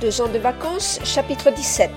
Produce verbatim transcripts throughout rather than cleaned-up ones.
Deux ans de vacances, chapitre dix-sept.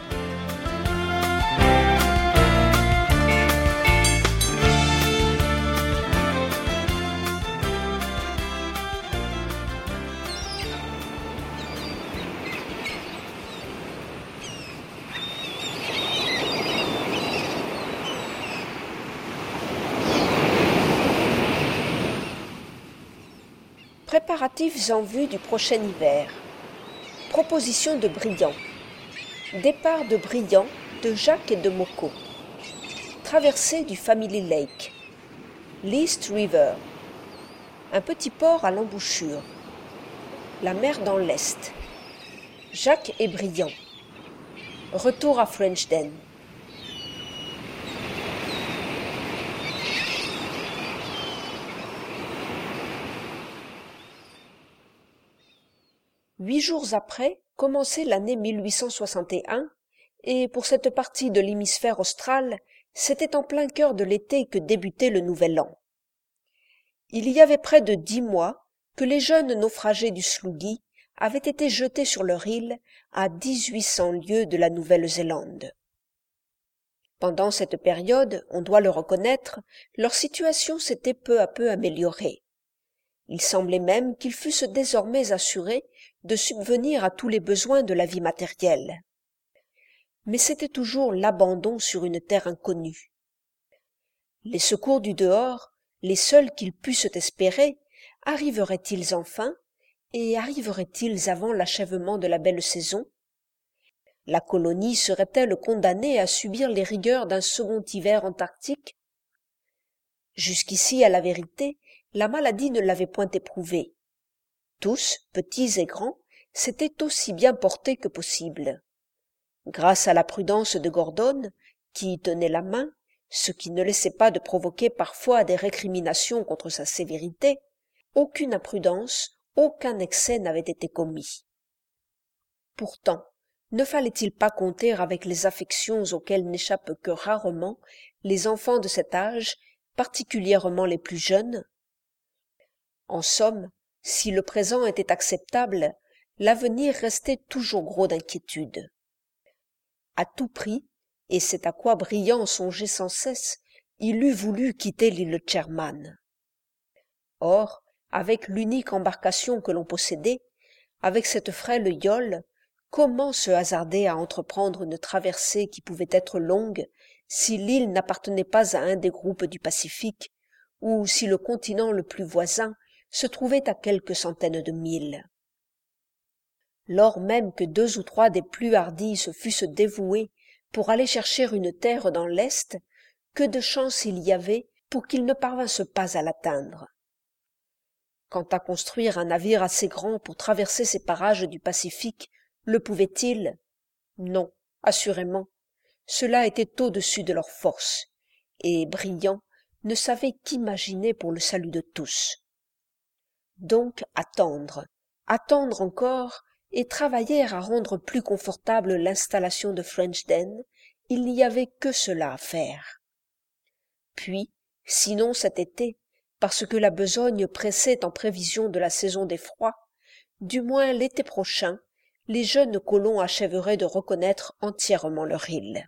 Préparatifs en vue du prochain hiver. Proposition de Brillant. Départ de Brillant, de Jacques et de Moko. Traversée du Family Lake. l'East River. Un petit port à l'embouchure. La mer dans l'est. Jacques et Brillant. Retour à French Den. Huit jours après, commençait l'année mille huit cent soixante et un, et pour cette partie de l'hémisphère austral, c'était en plein cœur de l'été que débutait le nouvel an. Il y avait près de dix mois que les jeunes naufragés du Sloughi avaient été jetés sur leur île à dix-huit cents lieues de la Nouvelle-Zélande. Pendant cette période, on doit le reconnaître, leur situation s'était peu à peu améliorée. Il semblait même qu'ils fussent désormais assurés de subvenir à tous les besoins de la vie matérielle. Mais c'était toujours l'abandon sur une terre inconnue. Les secours du dehors, les seuls qu'ils pussent espérer, arriveraient-ils enfin, et arriveraient-ils avant l'achèvement de la belle saison? La colonie serait-elle condamnée à subir les rigueurs d'un second hiver antarctique? Jusqu'ici, à la vérité, la maladie ne l'avait point éprouvée. Tous, petits et grands, s'étaient aussi bien portés que possible. Grâce à la prudence de Gordon, qui y tenait la main, ce qui ne laissait pas de provoquer parfois des récriminations contre sa sévérité, aucune imprudence, aucun excès n'avait été commis. Pourtant, ne fallait-il pas compter avec les affections auxquelles n'échappent que rarement les enfants de cet âge, particulièrement les plus jeunes? En somme, si le présent était acceptable, l'avenir restait toujours gros d'inquiétude. À tout prix, et c'est à quoi Brillant songeait sans cesse, il eût voulu quitter l'île Sherman. Or, avec l'unique embarcation que l'on possédait, avec cette frêle yole, comment se hasarder à entreprendre une traversée qui pouvait être longue si l'île n'appartenait pas à un des groupes du Pacifique, ou si le continent le plus voisin se trouvait à quelques centaines de milles. Lors même que deux ou trois des plus hardis se fussent dévoués pour aller chercher une terre dans l'Est, que de chances il y avait pour qu'ils ne parvinssent pas à l'atteindre. Quant à construire un navire assez grand pour traverser ces parages du Pacifique, le pouvait-il? Non, assurément. Cela était au-dessus de leurs forces, et Brillant ne savait qu'imaginer pour le salut de tous. Donc attendre, attendre encore, et travailler à rendre plus confortable l'installation de French Den, il n'y avait que cela à faire. Puis, sinon cet été, parce que la besogne pressait en prévision de la saison des froids, du moins l'été prochain, les jeunes colons achèveraient de reconnaître entièrement leur île.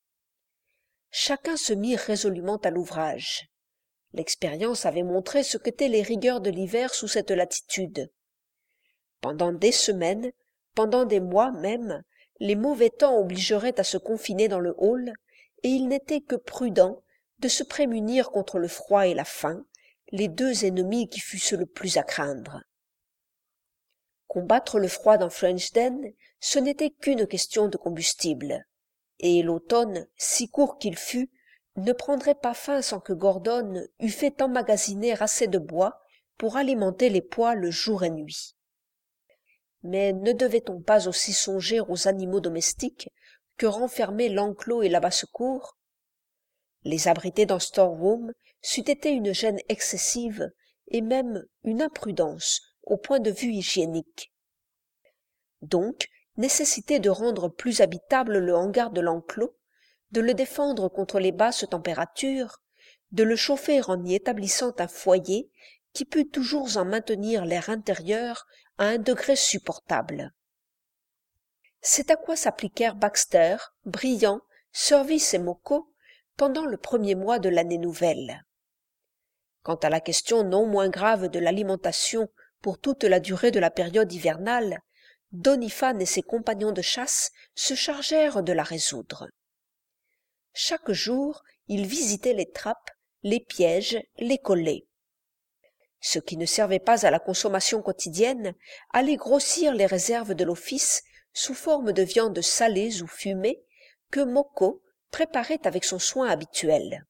Chacun se mit résolument à l'ouvrage. L'expérience avait montré ce qu'étaient les rigueurs de l'hiver sous cette latitude. Pendant des semaines, pendant des mois même, les mauvais temps obligeraient à se confiner dans le hall, et il n'était que prudent de se prémunir contre le froid et la faim, les deux ennemis qui fussent le plus à craindre. Combattre le froid dans French Den, ce n'était qu'une question de combustible, et l'automne, si court qu'il fût, ne prendrait pas fin sans que Gordon eût fait emmagasiner assez de bois pour alimenter les poêles jour et nuit. Mais ne devait-on pas aussi songer aux animaux domestiques que renfermaient l'enclos et la basse-cour? Les abriter dans store-room c'eût été une gêne excessive et même une imprudence au point de vue hygiénique. Donc, nécessité de rendre plus habitable le hangar de l'enclos, de le défendre contre les basses températures, de le chauffer en y établissant un foyer qui pût toujours en maintenir l'air intérieur à un degré supportable. C'est à quoi s'appliquèrent Baxter, Briand, Service et Mocco pendant le premier mois de l'année nouvelle. Quant à la question non moins grave de l'alimentation pour toute la durée de la période hivernale, Doniphan et ses compagnons de chasse se chargèrent de la résoudre. Chaque jour, ils visitaient les trappes, les pièges, les collets. Ce qui ne servait pas à la consommation quotidienne allait grossir les réserves de l'office sous forme de viandes salées ou fumées que Mocco préparait avec son soin habituel.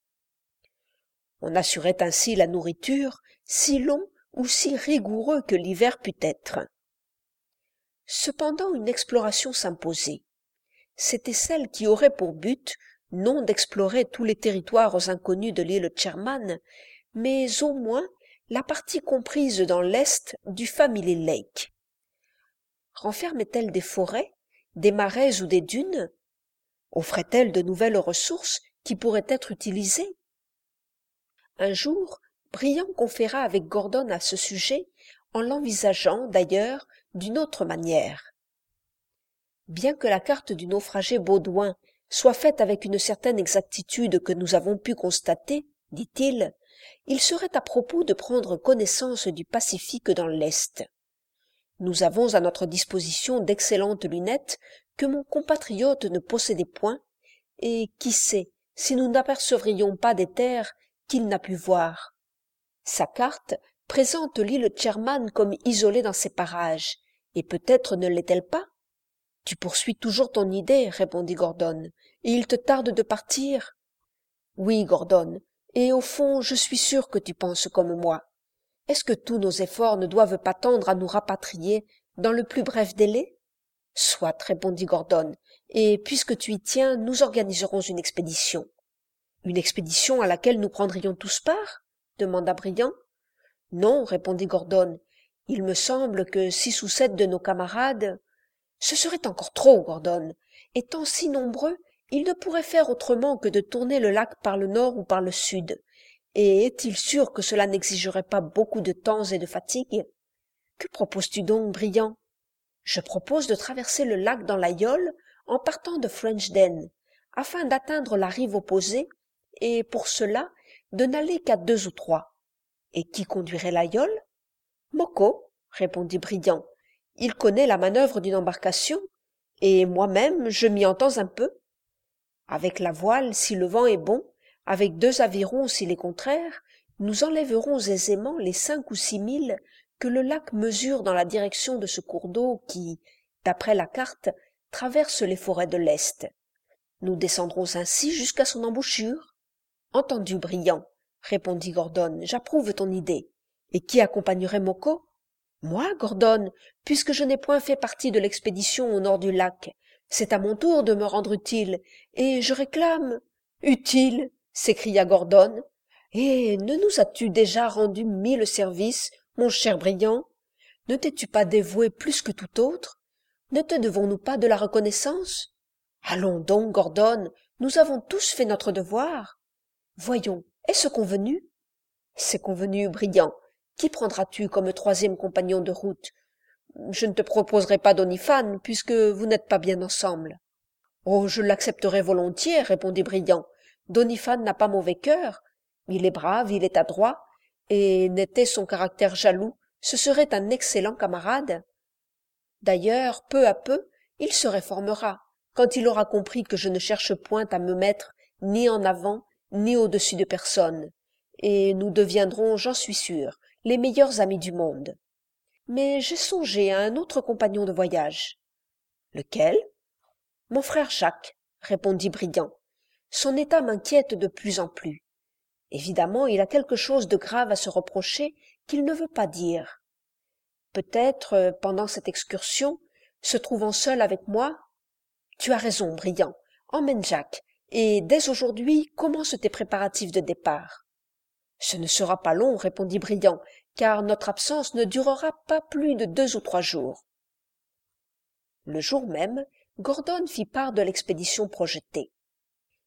On assurait ainsi la nourriture, si long ou si rigoureux que l'hiver pût être. Cependant une exploration s'imposait. C'était celle qui aurait pour but, non d'explorer tous les territoires inconnus de l'île Sherman, mais au moins la partie comprise dans l'est du Family Lake. Renfermait-elle des forêts, des marais ou des dunes? Offrait-elle de nouvelles ressources qui pourraient être utilisées? Un jour, Briand conféra avec Gordon à ce sujet, en l'envisageant, d'ailleurs, d'une autre manière. Bien que la carte du naufragé Baudouin soit faite avec une certaine exactitude que nous avons pu constater, dit-il, il serait à propos de prendre connaissance du Pacifique dans l'Est. Nous avons à notre disposition d'excellentes lunettes que mon compatriote ne possédait point, et qui sait si nous n'apercevrions pas des terres qu'il n'a pu voir. Sa carte présente l'île Sherman comme isolée dans ces parages, et peut-être ne l'est-elle pas? Tu poursuis toujours ton idée, répondit Gordon, et il te tarde de partir? Oui, Gordon, et au fond, je suis sûr que tu penses comme moi. Est-ce que tous nos efforts ne doivent pas tendre à nous rapatrier dans le plus bref délai? Soit, répondit Gordon, et puisque tu y tiens, nous organiserons une expédition. Une expédition à laquelle nous prendrions tous part? Demanda Briand. Non, répondit Gordon, il me semble que six ou sept de nos camarades... Ce serait encore trop, Gordon. Étant si nombreux, ils ne pourraient faire autrement que de tourner le lac par le nord ou par le sud. Et est-il sûr que cela n'exigerait pas beaucoup de temps et de fatigue? Que proposes-tu donc, Briand? Je propose de traverser le lac dans la Yole en partant de Frenchden, afin d'atteindre la rive opposée, et pour cela de n'aller qu'à deux ou trois. Et qui conduirait la Yole? Mocco, répondit Briand. Il connaît la manœuvre d'une embarcation, et moi-même je m'y entends un peu. Avec la voile, si le vent est bon, avec deux avirons s'il est contraire, nous enlèverons aisément les cinq ou six milles que le lac mesure dans la direction de ce cours d'eau qui, d'après la carte, traverse les forêts de l'Est. Nous descendrons ainsi jusqu'à son embouchure. Entendu, Briand, répondit Gordon, j'approuve ton idée. Et qui accompagnerait Mocco? Moi, Gordon, puisque je n'ai point fait partie de l'expédition au nord du lac. C'est à mon tour de me rendre utile, et je réclame... Utile, s'écria Gordon. Et ne nous as-tu déjà rendu mille services, mon cher Briand? Ne t'es-tu pas dévoué plus que tout autre? Ne te devons-nous pas de la reconnaissance? Allons donc, Gordon, nous avons tous fait notre devoir. Voyons, est-ce convenu? C'est convenu, Briand. Qui prendras-tu comme troisième compagnon de route? Je ne te proposerai pas Doniphan, puisque vous n'êtes pas bien ensemble. Oh, je l'accepterai volontiers, répondit Briand. Doniphan n'a pas mauvais cœur. Il est brave, il est adroit, et n'était son caractère jaloux, ce serait un excellent camarade. D'ailleurs, peu à peu, il se réformera, quand il aura compris que je ne cherche point à me mettre ni en avant, ni au-dessus de personne, et nous deviendrons, j'en suis sûr, les meilleurs amis du monde. Mais j'ai songé à un autre compagnon de voyage. Lequel? Mon frère Jacques, répondit Briand. Son état m'inquiète de plus en plus. Évidemment, il a quelque chose de grave à se reprocher qu'il ne veut pas dire. Peut-être, pendant cette excursion, se trouvant seul avec moi... Tu as raison, Briand. Emmène Jacques, et dès aujourd'hui commence tes préparatifs de départ. Ce ne sera pas long, répondit Briand, car notre absence ne durera pas plus de deux ou trois jours. Le jour même, Gordon fit part de l'expédition projetée.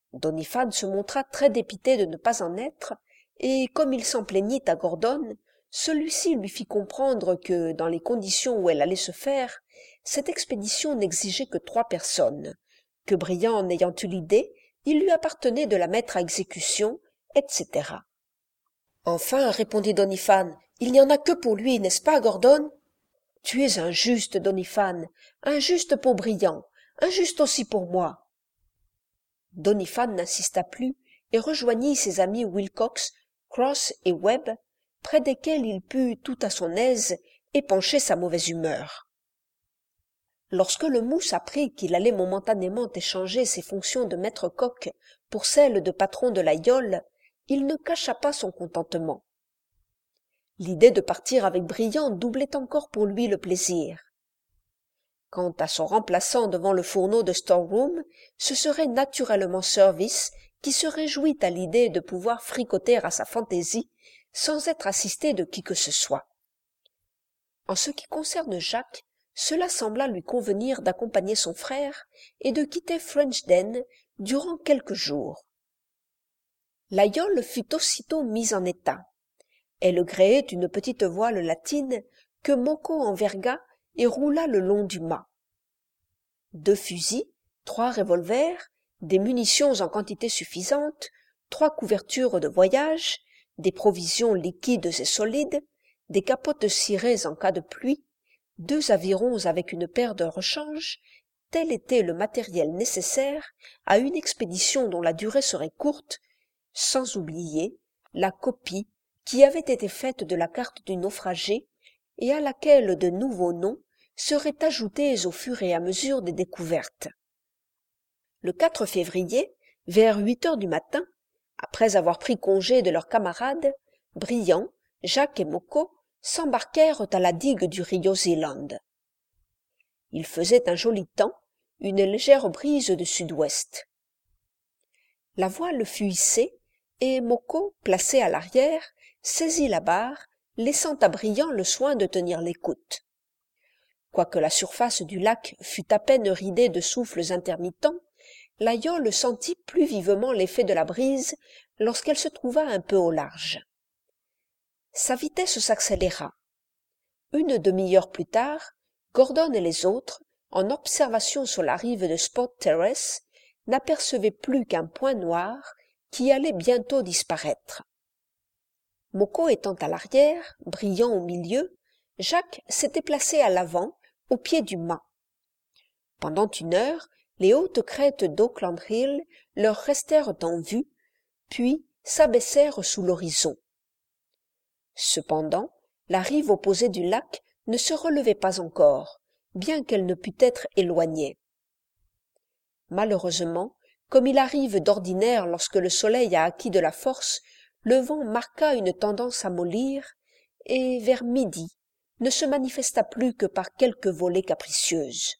Doniphan se montra très dépité de ne pas en être, et comme il s'en plaignit à Gordon, Celui-ci lui fit comprendre que, dans les conditions où elle allait se faire, cette expédition n'exigeait que trois personnes, que Briand en ayant eu l'idée, il lui appartenait de la mettre à exécution, et cetera. « Enfin, répondit Doniphan, il n'y en a que pour lui, n'est-ce pas, Gordon ? Tu es injuste, Doniphan, injuste pour Briand, injuste aussi pour moi. » Doniphan n'insista plus et rejoignit ses amis Wilcox, Cross et Webb, près desquels il put, tout à son aise, épancher sa mauvaise humeur. Lorsque le mousse apprit qu'il allait momentanément échanger ses fonctions de maître-coq pour celles de patron de la Yole, il ne cacha pas son contentement. L'idée de partir avec Briand doublait encore pour lui le plaisir. Quant à son remplaçant devant le fourneau de Storeroom, ce serait naturellement Service qui se réjouit à l'idée de pouvoir fricoter à sa fantaisie sans être assisté de qui que ce soit. En ce qui concerne Jacques, cela sembla lui convenir d'accompagner son frère et de quitter Frenchden durant quelques jours. La Yole fut aussitôt mise en état. Elle gréait une petite voile latine que Moko enverga et roula le long du mât. Deux fusils, trois revolvers, des munitions en quantité suffisante, trois couvertures de voyage, des provisions liquides et solides, des capotes cirées en cas de pluie, deux avirons avec une paire de rechange, tel était le matériel nécessaire à une expédition dont la durée serait courte, sans oublier la copie qui avait été faite de la carte du naufragé et à laquelle de nouveaux noms seraient ajoutés au fur et à mesure des découvertes. Le quatre février, vers huit heures du matin, après avoir pris congé de leurs camarades, Briand, Jacques et Moko s'embarquèrent à la digue du Rio Zeeland. Il faisait un joli temps, une légère brise de sud-ouest. La voile fut hissée et Moko, placé à l'arrière, saisit la barre, laissant à Briand le soin de tenir l'écoute. Quoique la surface du lac fût à peine ridée de souffles intermittents, la Yole sentit plus vivement l'effet de la brise lorsqu'elle se trouva un peu au large. Sa vitesse s'accéléra. Une demi-heure plus tard, Gordon et les autres, en observation sur la rive de Spot Terrace, n'apercevaient plus qu'un point noir qui allait bientôt disparaître. Moko étant à l'arrière, Briand au milieu, Jacques s'était placé à l'avant, au pied du mât. Pendant une heure, les hautes crêtes d'Auckland Hill leur restèrent en vue, puis s'abaissèrent sous l'horizon. Cependant, la rive opposée du lac ne se relevait pas encore, bien qu'elle ne pût être éloignée. Malheureusement, comme il arrive d'ordinaire lorsque le soleil a acquis de la force, le vent marqua une tendance à mollir, et vers midi ne se manifesta plus que par quelques volées capricieuses.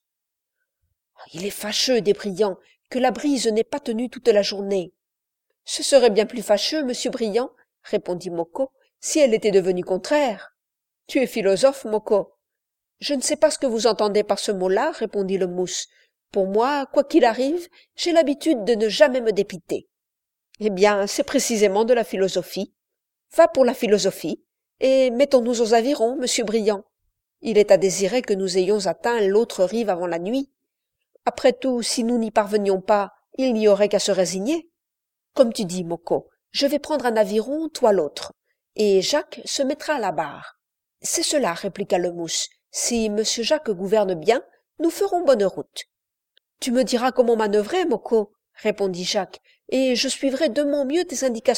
« Il est fâcheux, des Briand, que la brise n'ait pas tenu toute la journée. »« Ce serait bien plus fâcheux, monsieur Briand, » répondit Moko, « si elle était devenue contraire. »« Tu es philosophe, Moko. »« Je ne sais pas ce que vous entendez par ce mot-là, » répondit le mousse. « Pour moi, quoi qu'il arrive, j'ai l'habitude de ne jamais me dépiter. »« Eh bien, c'est précisément de la philosophie. Va pour la philosophie, et mettons-nous aux avirons, monsieur Briand. Il est à désirer que nous ayons atteint l'autre rive avant la nuit. Après tout, si nous n'y parvenions pas, il n'y aurait qu'à se résigner. Comme tu dis, Moko, je vais prendre un aviron, toi l'autre, et Jacques se mettra à la barre. »« C'est cela, répliqua le mousse. Si monsieur Jacques gouverne bien, nous ferons bonne route. »« Tu me diras comment manœuvrer, Moko, répondit Jacques, et je suivrai de mon mieux tes indications. »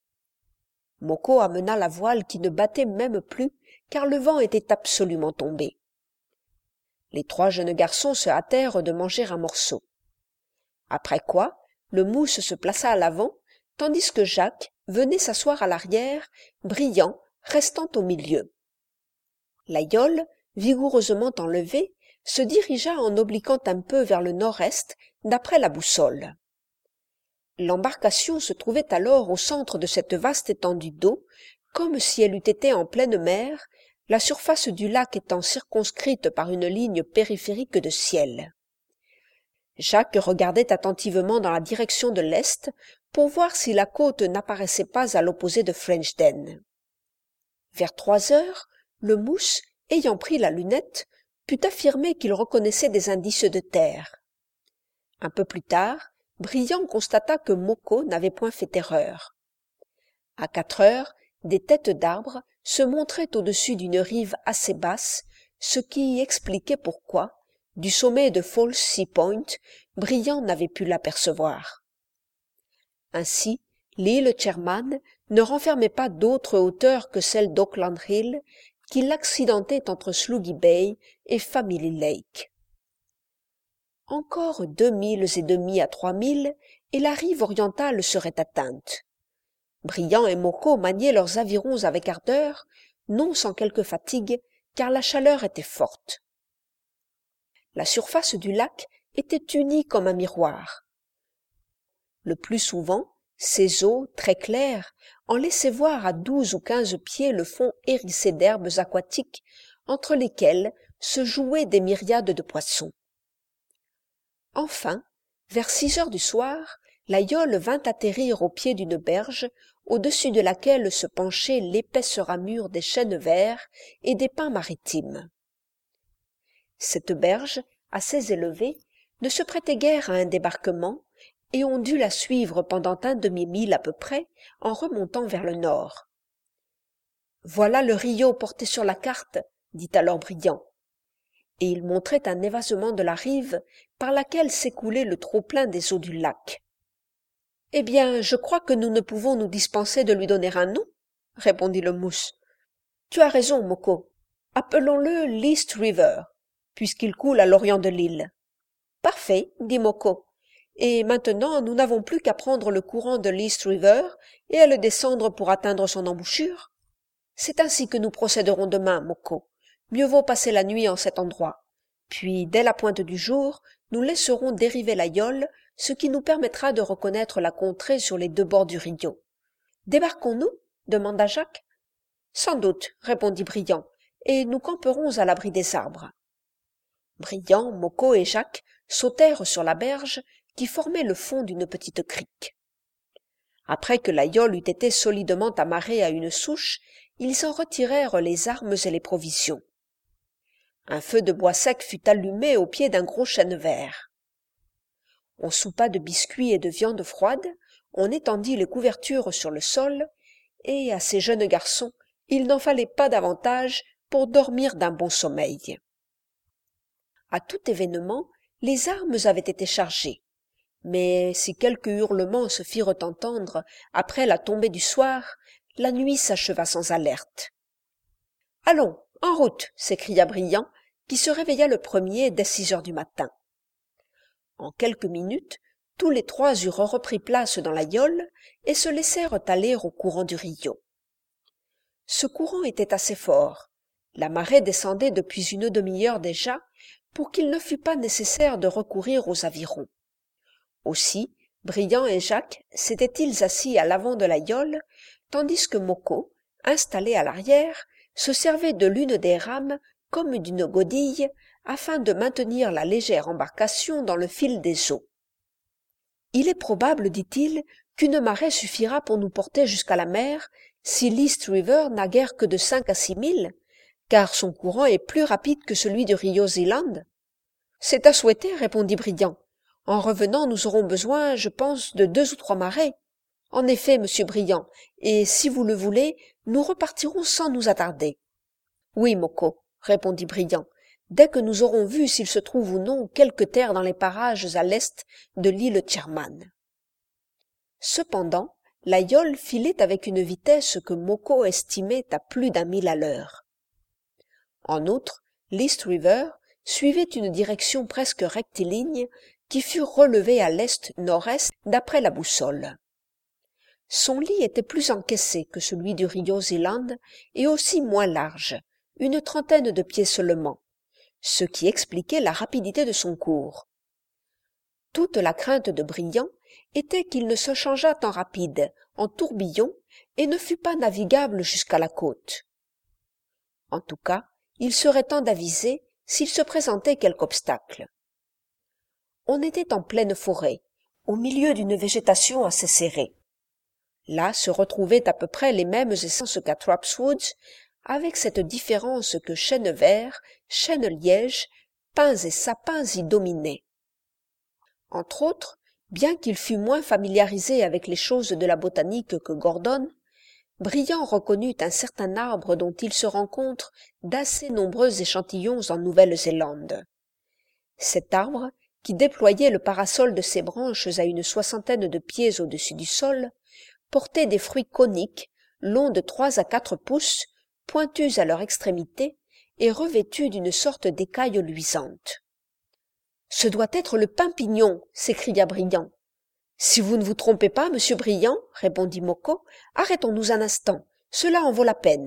Moko amena la voile qui ne battait même plus, car le vent était absolument tombé. Les trois jeunes garçons se hâtèrent de manger un morceau. Après quoi, le mousse se plaça à l'avant, tandis que Jacques venait s'asseoir à l'arrière, Briand restant au milieu. La Yole, vigoureusement enlevée, se dirigea en obliquant un peu vers le nord-est, d'après la boussole. L'embarcation se trouvait alors au centre de cette vaste étendue d'eau, comme si elle eût été en pleine mer, la surface du lac étant circonscrite par une ligne périphérique de ciel. Jacques regardait attentivement dans la direction de l'est pour voir si la côte n'apparaissait pas à l'opposé de Frenchden. Vers trois heures, le mousse, ayant pris la lunette, put affirmer qu'il reconnaissait des indices de terre. Un peu plus tard, Brillant constata que Moko n'avait point fait erreur. À quatre heures, des têtes d'arbres se montraient au-dessus d'une rive assez basse, ce qui expliquait pourquoi, du sommet de False Sea Point, Brillant n'avait pu l'apercevoir. Ainsi, l'île Sherman ne renfermait pas d'autre hauteur que celle d'Auckland Hill, qui l'accidentait entre Sluggy Bay et Family Lake. Encore deux milles et demi à trois milles, et la rive orientale serait atteinte. Brillant et Moko maniaient leurs avirons avec ardeur, non sans quelque fatigue, car la chaleur était forte. La surface du lac était unie comme un miroir. Le plus souvent, ses eaux, très claires, en laissaient voir à douze ou quinze pieds le fond hérissé d'herbes aquatiques, entre lesquelles se jouaient des myriades de poissons. Enfin, vers six heures du soir, la yole vint atterrir au pied d'une berge, au-dessus de laquelle se penchait l'épaisse ramure des chênes verts et des pins maritimes. Cette berge, assez élevée, ne se prêtait guère à un débarquement, et on dut la suivre pendant un demi-mille à peu près, en remontant vers le nord. « Voilà le Rio porté sur la carte, » dit alors Brillant. Et il montrait un évasement de la rive par laquelle s'écoulait le trop-plein des eaux du lac. « Eh bien, je crois que nous ne pouvons nous dispenser de lui donner un nom, » répondit le mousse. « Tu as raison, Moko. Appelons-le l'East River, puisqu'il coule à l'orient de l'île. »« Parfait, » dit Moko. « Et maintenant, nous n'avons plus qu'à prendre le courant de l'East River et à le descendre pour atteindre son embouchure. C'est ainsi que nous procéderons demain, Moko. Mieux vaut passer la nuit en cet endroit. Puis, dès la pointe du jour, nous laisserons dériver la yole, ce qui nous permettra de reconnaître la contrée sur les deux bords du Rio. « Débarquons-nous » demanda Jacques. « Sans doute, » répondit Brillant, « et nous camperons à l'abri des arbres. » Brillant, Moko et Jacques sautèrent sur la berge qui formait le fond d'une petite crique. Après que la yole eut été solidement amarrée à une souche, ils en retirèrent les armes et les provisions. Un feu de bois sec fut allumé au pied d'un gros chêne vert. On soupa de biscuits et de viande froide, on étendit les couvertures sur le sol, et à ces jeunes garçons, il n'en fallait pas davantage pour dormir d'un bon sommeil. À tout événement, les armes avaient été chargées, mais si quelques hurlements se firent entendre après la tombée du soir, la nuit s'acheva sans alerte. « Allons, en route !» s'écria Brillant, qui se réveilla le premier dès six heures du matin. En quelques minutes, tous les trois eurent repris place dans la yole et se laissèrent aller au courant du Rio. Ce courant était assez fort. La marée descendait depuis une demi-heure déjà, pour qu'il ne fût pas nécessaire de recourir aux avirons. Aussi, Brillant et Jacques s'étaient-ils assis à l'avant de la yole, tandis que Moko, installé à l'arrière, se servait de l'une des rames comme d'une godille afin de maintenir la légère embarcation dans le fil des eaux. « Il est probable, dit-il, qu'une marée suffira pour nous porter jusqu'à la mer si l'East River n'a guère que de cinq à six milles, car son courant est plus rapide que celui du Rio Zealand. »« C'est à souhaiter, » répondit Brillant. « En revenant, nous aurons besoin, je pense, de deux ou trois marées. En effet, monsieur Brillant, et si vous le voulez, nous repartirons sans nous attarder. »« Oui, Moko, » répondit Brillant, « dès que nous aurons vu s'il se trouve ou non quelque terre dans les parages à l'est de l'île Sherman. » Cependant, la yole filait avec une vitesse que Moko estimait à plus d'un mille à l'heure. En outre, l'East River suivait une direction presque rectiligne qui fut relevée à l'est-nord-est d'après la boussole. Son lit était plus encaissé que celui du Rio Zealand et aussi moins large, une trentaine de pieds seulement, ce qui expliquait la rapidité de son cours. Toute la crainte de Brillant était qu'il ne se changeât en rapide, en tourbillon, et ne fût pas navigable jusqu'à la côte. En tout cas, il serait temps d'aviser s'il se présentait quelque obstacle. On était en pleine forêt, au milieu d'une végétation assez serrée. Là se retrouvaient à peu près les mêmes essences qu'à Trapp's Woods, avec cette différence que chênes verts, chênes lièges, pins et sapins y dominaient. Entre autres, bien qu'il fût moins familiarisé avec les choses de la botanique que Gordon, Briand reconnut un certain arbre dont il se rencontre d'assez nombreux échantillons en Nouvelle-Zélande. Cet arbre, qui déployait le parasol de ses branches à une soixantaine de pieds au-dessus du sol, portait des fruits coniques, longs de trois à quatre pouces, pointus à leur extrémité et revêtus d'une sorte d'écaille luisante. « Ce doit être le pin-pignon !» s'écria Briand. « Si vous ne vous trompez pas, monsieur Briand, répondit Moko, arrêtons-nous un instant, cela en vaut la peine. »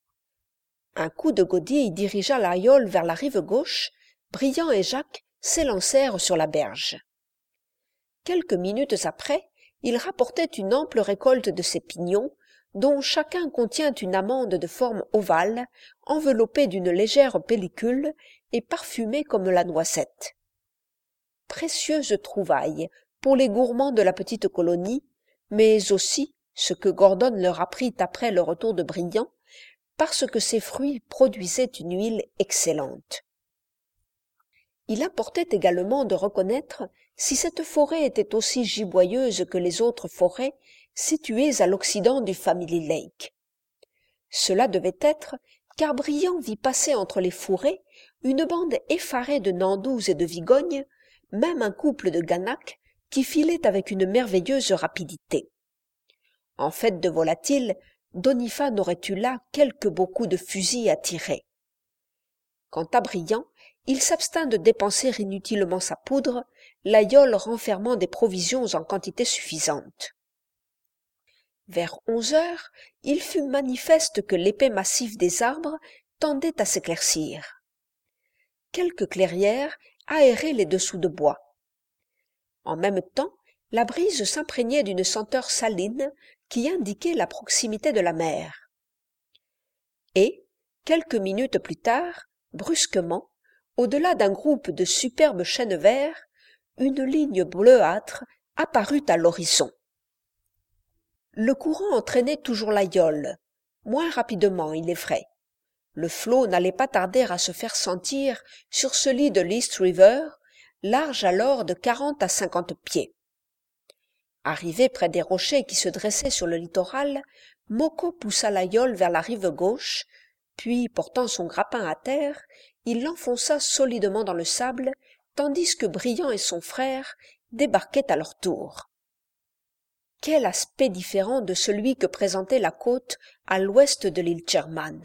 Un coup de godille dirigea l'aïeul vers la rive gauche, Briand et Jacques s'élancèrent sur la berge. Quelques minutes après, ils rapportaient une ample récolte de ces pignons, dont chacun contient une amande de forme ovale, enveloppée d'une légère pellicule et parfumée comme la noisette. Précieuse trouvaille pour les gourmands de la petite colonie, mais aussi, ce que Gordon leur apprit après le retour de Briand, parce que ces fruits produisaient une huile excellente. Il importait également de reconnaître si cette forêt était aussi giboyeuse que les autres forêts situées à l'occident du Family Lake. Cela devait être car Briand vit passer entre les fourrés une bande effarée de nandous et de vigognes, même un couple de gannaks qui filait avec une merveilleuse rapidité. En fait de volatiles, Doniphan n'aurait eu là quelques beaux coups de fusil à tirer. Quant à Briand, il s'abstint de dépenser inutilement sa poudre, l'aïeul renfermant des provisions en quantité suffisante. Vers onze heures, il fut manifeste que l'épais massif des arbres tendait à s'éclaircir. Quelques clairières aéraient les dessous de bois. En même temps, la brise s'imprégnait d'une senteur saline qui indiquait la proximité de la mer. Et, quelques minutes plus tard, brusquement, au-delà d'un groupe de superbes chênes verts, une ligne bleuâtre apparut à l'horizon. Le courant entraînait toujours l'aïeul, moins rapidement, il est vrai. Le flot n'allait pas tarder à se faire sentir sur ce lit de l'East River, large alors de quarante à cinquante pieds. Arrivé près des rochers qui se dressaient sur le littoral, Moko poussa l'aïeul vers la rive gauche, puis, portant son grappin à terre, il l'enfonça solidement dans le sable, tandis que Briand et son frère débarquaient à leur tour. Quel aspect différent de celui que présentait la côte à l'ouest de l'île Sherman.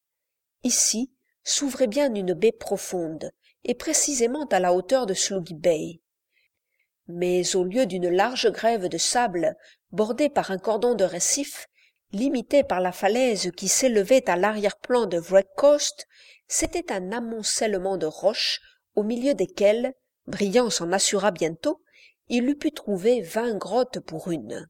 Ici s'ouvrait bien une baie profonde, et précisément à la hauteur de Sluggy Bay. Mais au lieu d'une large grève de sable bordée par un cordon de récifs, limité par la falaise qui s'élevait à l'arrière-plan de Wreck Coast, c'était un amoncellement de roches au milieu desquelles, Briand s'en assura bientôt, il eût pu trouver vingt grottes pour une.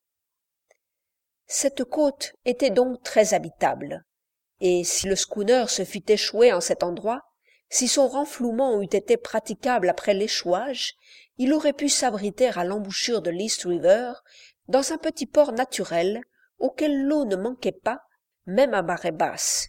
Cette côte était donc très habitable, et si le schooner se fût échoué en cet endroit, si son renflouement eût été praticable après l'échouage, il aurait pu s'abriter à l'embouchure de l'East River, dans un petit port naturel, auquel l'eau ne manquait pas, même à marée basse.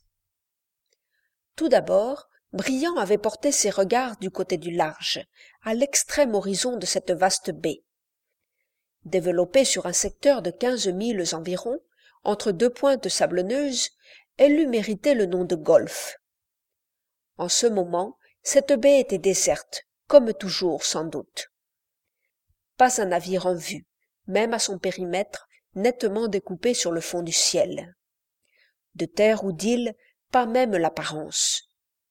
Tout d'abord, Briand avait porté ses regards du côté du large, à l'extrême horizon de cette vaste baie. Développée sur un secteur de quinze milles environ, entre deux pointes sablonneuses, elle eût mérité le nom de golfe. En ce moment, cette baie était déserte, comme toujours sans doute. Pas un navire en vue, même à son périmètre, nettement découpé sur le fond du ciel. De terre ou d'île, pas même l'apparence.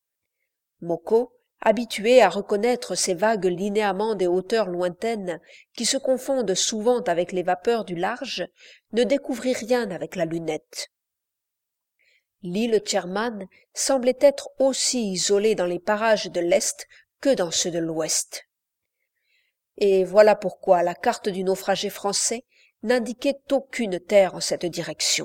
Moko, habitué à reconnaître ces vagues linéaments des hauteurs lointaines qui se confondent souvent avec les vapeurs du large, ne découvrit rien avec la lunette. L'île Sherman semblait être aussi isolée dans les parages de l'Est que dans ceux de l'Ouest. Et voilà pourquoi la carte du naufragé français n'indiquait aucune terre en cette direction.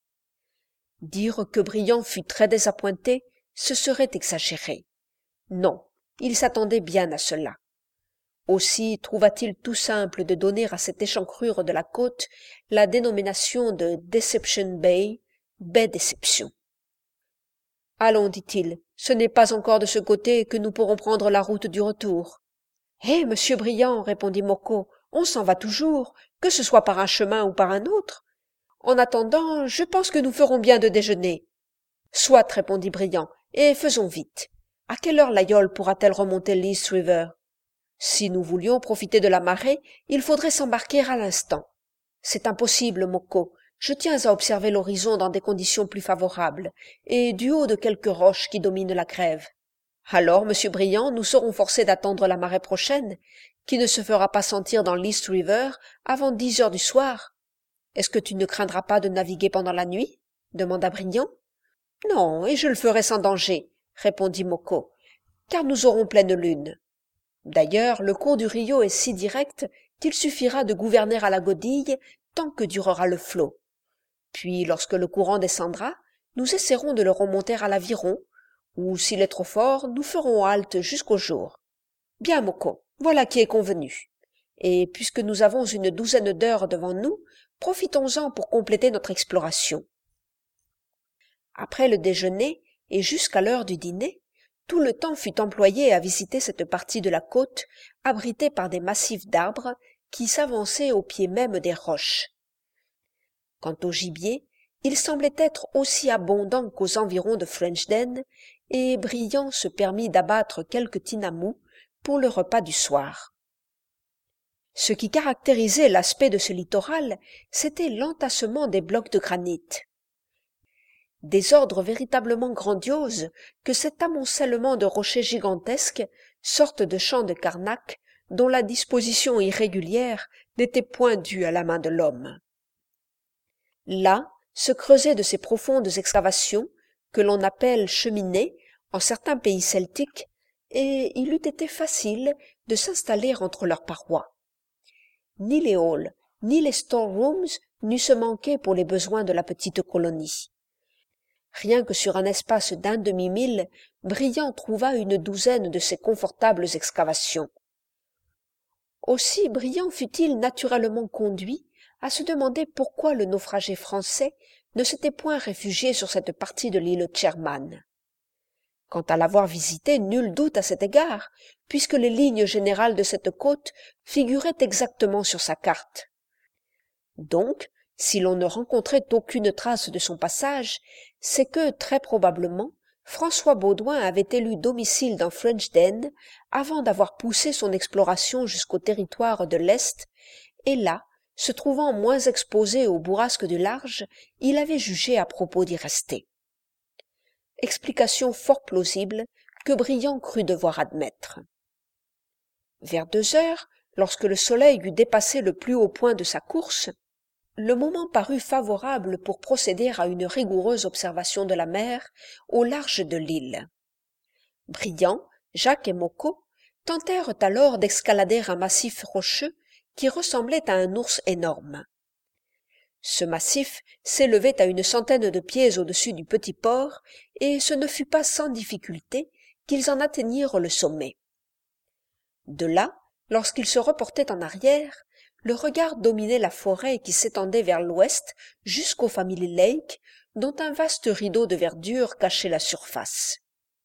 Dire que Briand fut très désappointé, ce serait exagéré. Non, il s'attendait bien à cela. Aussi trouva-t-il tout simple de donner à cette échancrure de la côte la dénomination de Deception Bay, baie Déception. Allons, dit-il, ce n'est pas encore de ce côté que nous pourrons prendre la route du retour. Eh, monsieur Briand, répondit Moko, on s'en va toujours, que ce soit par un chemin ou par un autre. En attendant, je pense que nous ferons bien de déjeuner. Soit, répondit Briand, et faisons vite. À quelle heure l'aïeule pourra-t-elle remonter l'East River? Si nous voulions profiter de la marée, il faudrait s'embarquer à l'instant. C'est impossible, Moko. Je tiens à observer l'horizon dans des conditions plus favorables, et du haut de quelques roches qui dominent la grève. Alors, monsieur Briand, nous serons forcés d'attendre la marée prochaine, qui ne se fera pas sentir dans l'East River avant dix heures du soir. Est-ce que tu ne craindras pas de naviguer pendant la nuit? Demanda Briand. Non, et je le ferai sans danger, répondit Moko, car nous aurons pleine lune. D'ailleurs, le cours du Rio est si direct qu'il suffira de gouverner à la godille tant que durera le flot. Puis, lorsque le courant descendra, nous essaierons de le remonter à l'aviron, ou, s'il est trop fort, nous ferons halte jusqu'au jour. Bien, Moko, voilà qui est convenu. Et puisque nous avons une douzaine d'heures devant nous, profitons-en pour compléter notre exploration. Après le déjeuner, et jusqu'à l'heure du dîner, tout le temps fut employé à visiter cette partie de la côte abritée par des massifs d'arbres qui s'avançaient au pied même des roches. Quant au gibier, il semblait être aussi abondant qu'aux environs de Frenchden, et Briand se permit d'abattre quelques tinamous pour le repas du soir. Ce qui caractérisait l'aspect de ce littoral, c'était l'entassement des blocs de granit. Des ordres véritablement grandioses que cet amoncellement de rochers gigantesques, sorte de champs de Karnak, dont la disposition irrégulière n'était point due à la main de l'homme. Là se creusaient de ces profondes excavations que l'on appelle cheminées en certains pays celtiques, et il eût été facile de s'installer entre leurs parois. Ni les halls, ni les storerooms n'eussent manqué pour les besoins de la petite colonie. Rien que sur un espace d'un demi-mille, Briand trouva une douzaine de ces confortables excavations. Aussi Briand fut-il naturellement conduit à se demander pourquoi le naufragé français ne s'était point réfugié sur cette partie de l'île Sherman. Quant à l'avoir visité, nul doute à cet égard, puisque les lignes générales de cette côte figuraient exactement sur sa carte. Donc, si l'on ne rencontrait aucune trace de son passage, c'est que, très probablement, François Baudouin avait élu domicile dans Frenchden avant d'avoir poussé son exploration jusqu'au territoire de l'Est, et là, se trouvant moins exposé aux bourrasques du large, il avait jugé à propos d'y rester. Explication fort plausible que Briand crut devoir admettre. Vers deux heures, lorsque le soleil eut dépassé le plus haut point de sa course, le moment parut favorable pour procéder à une rigoureuse observation de la mer au large de l'île. Briand, Jacques et Moko tentèrent alors d'escalader un massif rocheux qui ressemblait à un ours énorme. Ce massif s'élevait à une centaine de pieds au-dessus du petit port, et ce ne fut pas sans difficulté qu'ils en atteignirent le sommet. De là, lorsqu'ils se reportaient en arrière, le regard dominait la forêt qui s'étendait vers l'ouest jusqu'au Family Lake, dont un vaste rideau de verdure cachait la surface.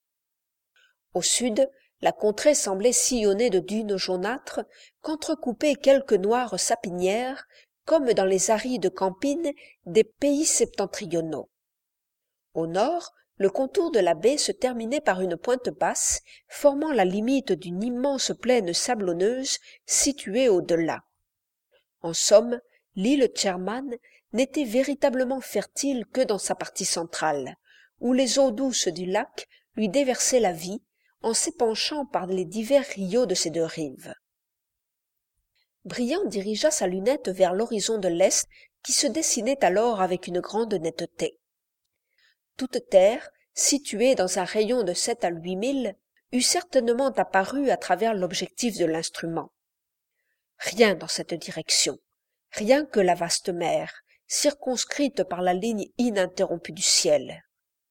Au sud, la contrée semblait sillonnée de dunes jaunâtres qu'entrecoupaient quelques noires sapinières, comme dans les arides campines des pays septentrionaux. Au nord, le contour de la baie se terminait par une pointe basse, formant la limite d'une immense plaine sablonneuse située au-delà. En somme, l'île Sherman n'était véritablement fertile que dans sa partie centrale, où les eaux douces du lac lui déversaient la vie en s'épanchant par les divers rios de ses deux rives. Briand dirigea sa lunette vers l'horizon de l'Est qui se dessinait alors avec une grande netteté. Toute terre, située dans un rayon de sept à huit milles, eût certainement apparu à travers l'objectif de l'instrument. Rien dans cette direction, rien que la vaste mer, circonscrite par la ligne ininterrompue du ciel.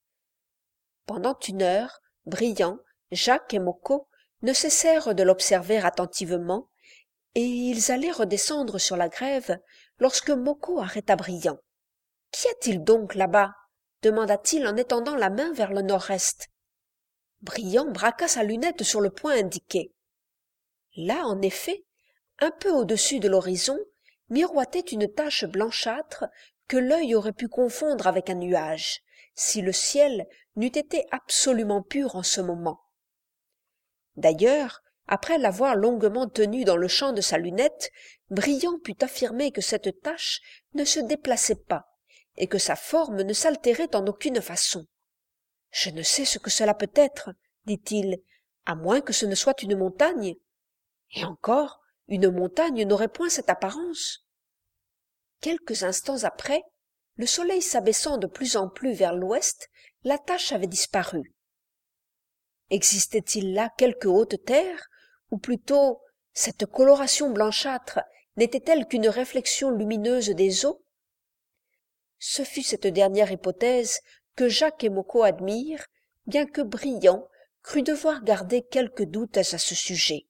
Pendant une heure, Briand, Jacques et Moko ne cessèrent de l'observer attentivement, et ils allaient redescendre sur la grève lorsque Moko arrêta Briand. « Qu'y a-t-il donc là-bas » demanda-t-il en étendant la main vers le nord-est. Brillant braqua sa lunette sur le point indiqué. Là, en effet, un peu au-dessus de l'horizon, miroitait une tache blanchâtre que l'œil aurait pu confondre avec un nuage, si le ciel n'eût été absolument pur en ce moment. D'ailleurs, après l'avoir longuement tenu dans le champ de sa lunette, Brillant put affirmer que cette tache ne se déplaçait pas, et que sa forme ne s'altérait en aucune façon. « Je ne sais ce que cela peut être, dit-il, à moins que ce ne soit une montagne. Et encore, une montagne n'aurait point cette apparence. » Quelques instants après, le soleil s'abaissant de plus en plus vers l'ouest, la tache avait disparu. Existait-il là quelque haute terre, ou plutôt cette coloration blanchâtre n'était-elle qu'une réflexion lumineuse des eaux? Ce fut cette dernière hypothèse que Jacques et Moko admirent, bien que Brillant crut devoir garder quelques doutes à ce sujet.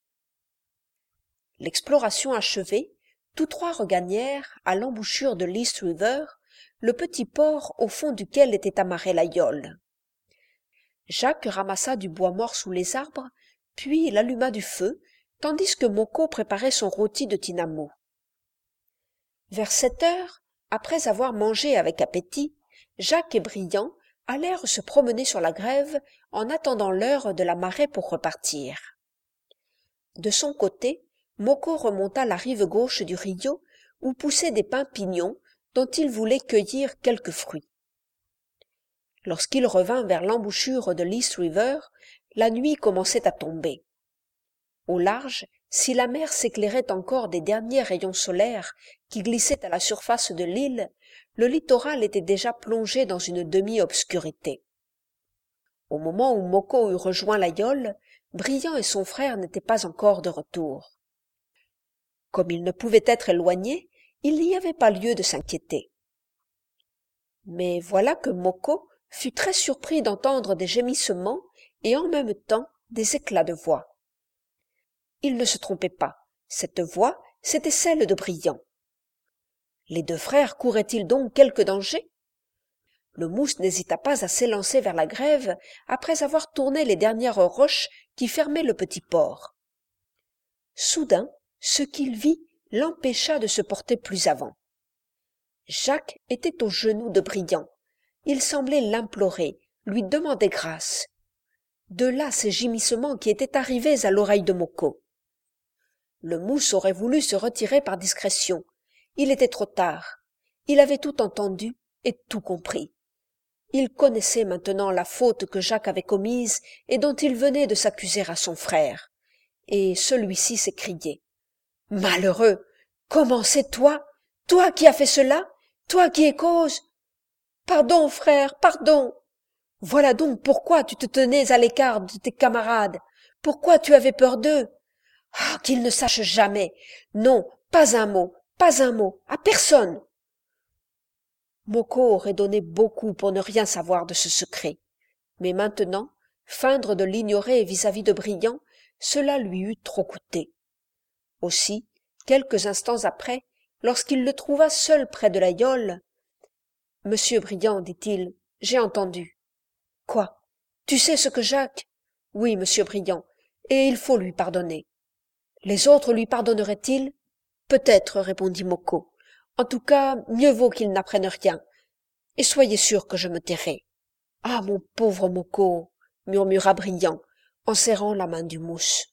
L'exploration achevée, tous trois regagnèrent, à l'embouchure de l'East River, le petit port au fond duquel était amarré la yole. Jacques ramassa du bois mort sous les arbres, puis il alluma du feu, tandis que Moko préparait son rôti de tinamou. Vers sept heures, après avoir mangé avec appétit, Jacques et Brillant allèrent se promener sur la grève en attendant l'heure de la marée pour repartir. De son côté, Moko remonta la rive gauche du rio où poussaient des pins pignons dont il voulait cueillir quelques fruits. Lorsqu'il revint vers l'embouchure de l'East River, la nuit commençait à tomber. Au large, si la mer s'éclairait encore des derniers rayons solaires qui glissaient à la surface de l'île, le littoral était déjà plongé dans une demi-obscurité. Au moment où Moko eut rejoint la yole, Brillant et son frère n'étaient pas encore de retour. Comme ils ne pouvaient être éloignés, il n'y avait pas lieu de s'inquiéter. Mais voilà que Moko fut très surpris d'entendre des gémissements et en même temps des éclats de voix. Il ne se trompait pas, cette voix, c'était celle de Brillant. Les deux frères couraient-ils donc quelque danger? Le mousse n'hésita pas à s'élancer vers la grève après avoir tourné les dernières roches qui fermaient le petit port. Soudain, ce qu'il vit l'empêcha de se porter plus avant. Jacques était aux genoux de Brillant. Il semblait l'implorer, lui demander grâce. De là ces gémissements qui étaient arrivés à l'oreille de Moko. Le mousse aurait voulu se retirer par discrétion. Il était trop tard. Il avait tout entendu et tout compris. Il connaissait maintenant la faute que Jacques avait commise et dont il venait de s'accuser à son frère. Et celui-ci s'écriait. « Malheureux! Comment c'est toi? Toi qui as fait cela? Toi qui es cause? Pardon, frère, pardon! Voilà donc pourquoi tu te tenais à l'écart de tes camarades, pourquoi tu avais peur d'eux. Ah, qu'ils ne sachent jamais! Non, pas un mot, pas un mot, à personne! » Moko aurait donné beaucoup pour ne rien savoir de ce secret, mais maintenant, feindre de l'ignorer vis-à-vis de Brillant, cela lui eût trop coûté. Aussi, quelques instants après, lorsqu'il le trouva seul près de la yole, « Monsieur Brillant, dit-il, j'ai entendu. »« Quoi? Tu sais ce que Jacques... » ?»« Oui, monsieur Brillant, et il faut lui pardonner. »« Les autres lui pardonneraient-ils? »« Peut-être, répondit Moko. En tout cas, mieux vaut qu'il n'apprenne rien. Et soyez sûr que je me tairai. »« Ah, mon pauvre Moko, murmura Brillant, en serrant la main du mousse.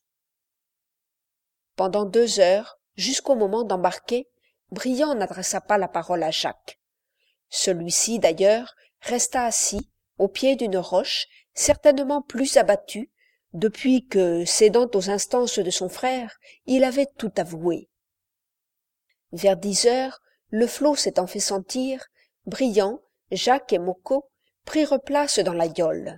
Pendant deux heures, jusqu'au moment d'embarquer, Brillant n'adressa pas la parole à Jacques. Celui-ci, d'ailleurs, resta assis, au pied d'une roche, certainement plus abattu, depuis que, cédant aux instances de son frère, il avait tout avoué. Vers dix heures, le flot s'étant fait sentir, Brillant, Jacques et Moko prirent place dans la yole.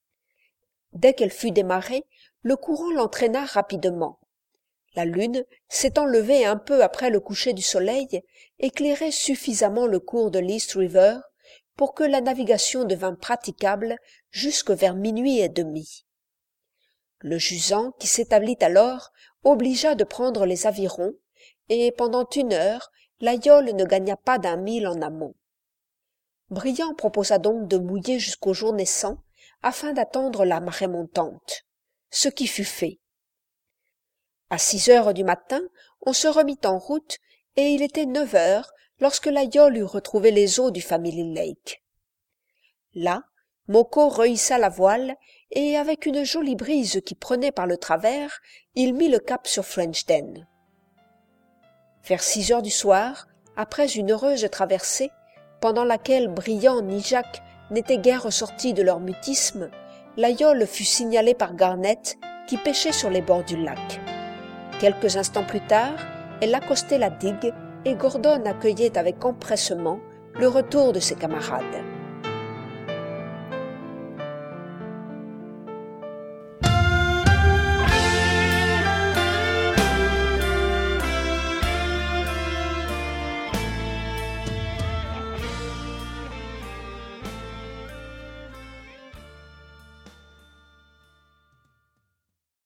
Dès qu'elle fut démarrée, le courant l'entraîna rapidement. La lune, s'étant levée un peu après le coucher du soleil, éclairait suffisamment le cours de l'East River pour que la navigation devint praticable jusque vers minuit et demi. Le jusant, qui s'établit alors, obligea de prendre les avirons, et pendant une heure, la yole ne gagna pas d'un mille en amont. Brillant proposa donc de mouiller jusqu'au jour naissant afin d'attendre la marée montante, ce qui fut fait. À six heures du matin, on se remit en route et il était neuf heures lorsque la yole eut retrouvé les eaux du Family Lake. Là, Moko rehissa la voile et, avec une jolie brise qui prenait par le travers, il mit le cap sur Frenchden. Vers six heures du soir, après une heureuse traversée, pendant laquelle Briand ni Jacques n'étaient guère ressortis de leur mutisme, la yole fut signalée par Garnett qui pêchait sur les bords du lac. Quelques instants plus tard, elle accostait la digue et Gordon accueillait avec empressement le retour de ses camarades.